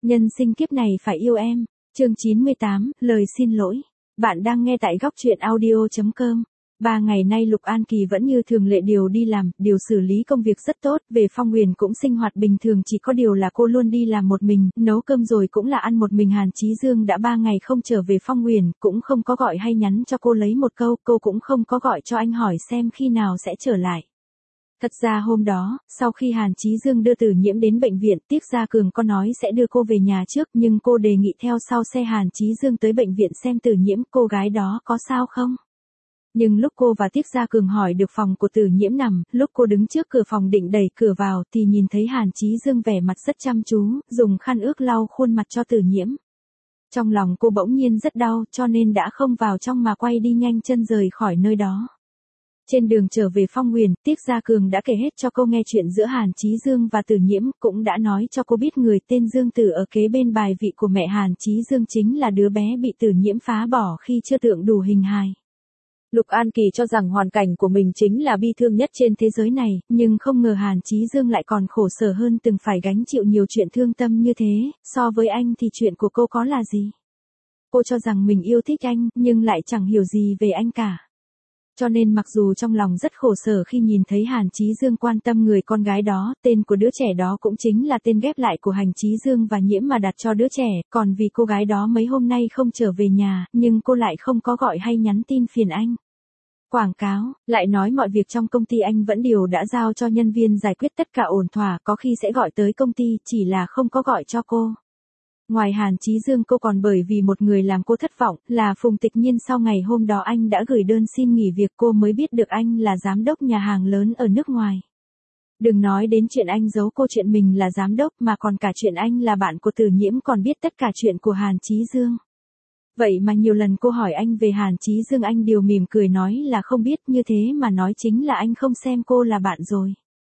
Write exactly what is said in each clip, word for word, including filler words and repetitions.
Nhân sinh kiếp này phải yêu em. Chương chín mươi tám, lời xin lỗi. Bạn đang nghe tại góc truyện audio chấm com. Ba ngày nay Lục An Kỳ vẫn như thường lệ điều đi làm, điều xử lý công việc rất tốt, về Phong Huyền cũng sinh hoạt bình thường, chỉ có điều là cô luôn đi làm một mình, nấu cơm rồi cũng là ăn một mình. Hàn Chí Dương đã ba ngày không trở về Phong Huyền, cũng không có gọi hay nhắn cho cô lấy một câu, cô cũng không có gọi cho anh hỏi xem khi nào sẽ trở lại. Thật ra hôm đó, sau khi Hàn Chí Dương đưa Tử Nhiễm đến bệnh viện, Tiết Gia Cường có nói sẽ đưa cô về nhà trước, nhưng cô đề nghị theo sau xe Hàn Chí Dương tới bệnh viện xem Tử Nhiễm, cô gái đó có sao không. Nhưng lúc cô và Tiết Gia Cường hỏi được phòng của Tử Nhiễm nằm, lúc cô đứng trước cửa phòng định đẩy cửa vào thì nhìn thấy Hàn Chí Dương vẻ mặt rất chăm chú, dùng khăn ướt lau khuôn mặt cho Tử Nhiễm. Trong lòng cô bỗng nhiên rất đau, cho nên đã không vào trong mà quay đi nhanh chân rời khỏi nơi đó. Trên đường trở về Phong Huyền, Tiết Gia Cường đã kể hết cho cô nghe chuyện giữa Hàn Chí Dương và Tử Nhiễm, cũng đã nói cho cô biết người tên Dương Tử ở kế bên bài vị của mẹ Hàn Chí Dương chính là đứa bé bị Tử Nhiễm phá bỏ khi chưa tượng đủ hình hài. Lục An Kỳ cho rằng hoàn cảnh của mình chính là bi thương nhất trên thế giới này, nhưng không ngờ Hàn Chí Dương lại còn khổ sở hơn, từng phải gánh chịu nhiều chuyện thương tâm như thế, so với anh thì chuyện của cô có là gì. Cô cho rằng mình yêu thích anh, nhưng lại chẳng hiểu gì về anh cả. Cho nên mặc dù trong lòng rất khổ sở khi nhìn thấy Hàn Chí Dương quan tâm người con gái đó, tên của đứa trẻ đó cũng chính là tên ghép lại của Hàn Chí Dương và Nhiễm mà đặt cho đứa trẻ, còn vì cô gái đó mấy hôm nay không trở về nhà, nhưng cô lại không có gọi hay nhắn tin phiền anh. Quảng cáo, lại nói mọi việc trong công ty anh vẫn đều đã giao cho nhân viên giải quyết tất cả ổn thỏa, có khi sẽ gọi tới công ty, chỉ là không có gọi cho cô. Ngoài Hàn Chí Dương cô còn bởi vì một người làm cô thất vọng, là Phùng Tịch Nhiên. Sau ngày hôm đó anh đã gửi đơn xin nghỉ việc, cô mới biết được anh là giám đốc nhà hàng lớn ở nước ngoài. Đừng nói đến chuyện anh giấu cô chuyện mình là giám đốc, mà còn cả chuyện anh là bạn của Tử Nhiễm còn biết tất cả chuyện của Hàn Chí Dương. Vậy mà nhiều lần cô hỏi anh về Hàn Chí Dương anh đều mỉm cười nói là không biết, như thế mà nói chính là anh không xem cô là bạn rồi.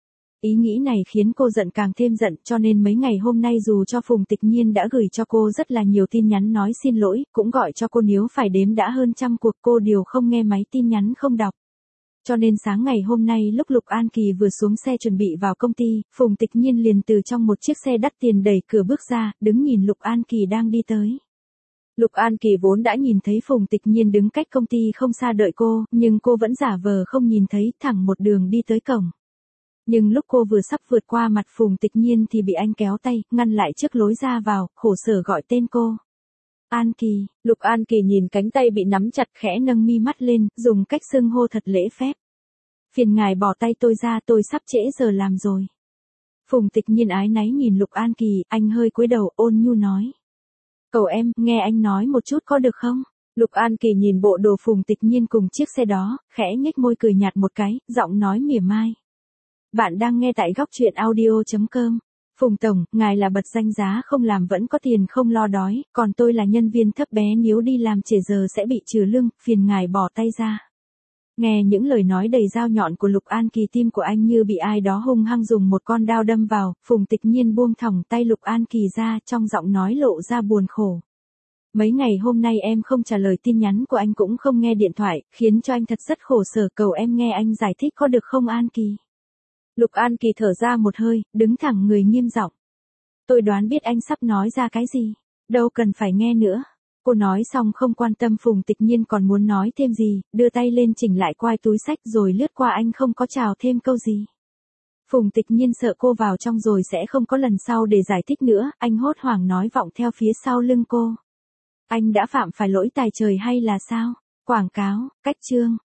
Ý nghĩ này khiến cô giận càng thêm giận, cho nên mấy ngày hôm nay dù cho Phùng Tịch Nhiên đã gửi cho cô rất là nhiều tin nhắn nói xin lỗi, cũng gọi cho cô nếu phải đếm đã hơn trăm cuộc, cô đều không nghe máy tin nhắn không đọc. Cho nên sáng ngày hôm nay lúc Lục An Kỳ vừa xuống xe chuẩn bị vào công ty, Phùng Tịch Nhiên liền từ trong một chiếc xe đắt tiền đẩy cửa bước ra, đứng nhìn Lục An Kỳ đang đi tới. Lục An Kỳ vốn đã nhìn thấy Phùng Tịch Nhiên đứng cách công ty không xa đợi cô, nhưng cô vẫn giả vờ không nhìn thấy, thẳng một đường đi tới cổng. Nhưng lúc cô vừa sắp vượt qua mặt Phùng Tịch Nhiên thì bị anh kéo tay, ngăn lại trước lối ra vào, khổ sở gọi tên cô. An Kỳ, Lục An Kỳ nhìn cánh tay bị nắm chặt khẽ nâng mi mắt lên, dùng cách xưng hô thật lễ phép. Phiền ngài bỏ tay tôi ra, tôi sắp trễ giờ làm rồi. Phùng Tịch Nhiên ái náy nhìn Lục An Kỳ, anh hơi cúi đầu ôn nhu nói. Cầu em, nghe anh nói một chút có được không? Lục An Kỳ nhìn bộ đồ Phùng Tịch Nhiên cùng chiếc xe đó, khẽ nhếch môi cười nhạt một cái, giọng nói mỉa mai. Bạn đang nghe tại góc truyện audio chấm com. Phùng Tổng, ngài là bật danh giá không làm vẫn có tiền không lo đói, còn tôi là nhân viên thấp bé, nếu đi làm trễ giờ sẽ bị trừ lương, phiền ngài bỏ tay ra. Nghe những lời nói đầy dao nhọn của Lục An Kỳ, tim của anh như bị ai đó hung hăng dùng một con dao đâm vào, Phùng Tịch Nhiên buông thõng tay Lục An Kỳ ra, trong giọng nói lộ ra buồn khổ. Mấy ngày hôm nay em không trả lời tin nhắn của anh cũng không nghe điện thoại, khiến cho anh thật rất khổ sở, cầu em nghe anh giải thích có được không An Kỳ? Lục An Kỳ thở ra một hơi, đứng thẳng người nghiêm giọng. Tôi đoán biết anh sắp nói ra cái gì, đâu cần phải nghe nữa. Cô nói xong không quan tâm Phùng Tịch Nhiên còn muốn nói thêm gì, đưa tay lên chỉnh lại quai túi xách rồi lướt qua anh, không có chào thêm câu gì. Phùng Tịch Nhiên sợ cô vào trong rồi sẽ không có lần sau để giải thích nữa, anh hốt hoảng nói vọng theo phía sau lưng cô. Anh đã phạm phải lỗi tài trời hay là sao? Quảng cáo, cách chương.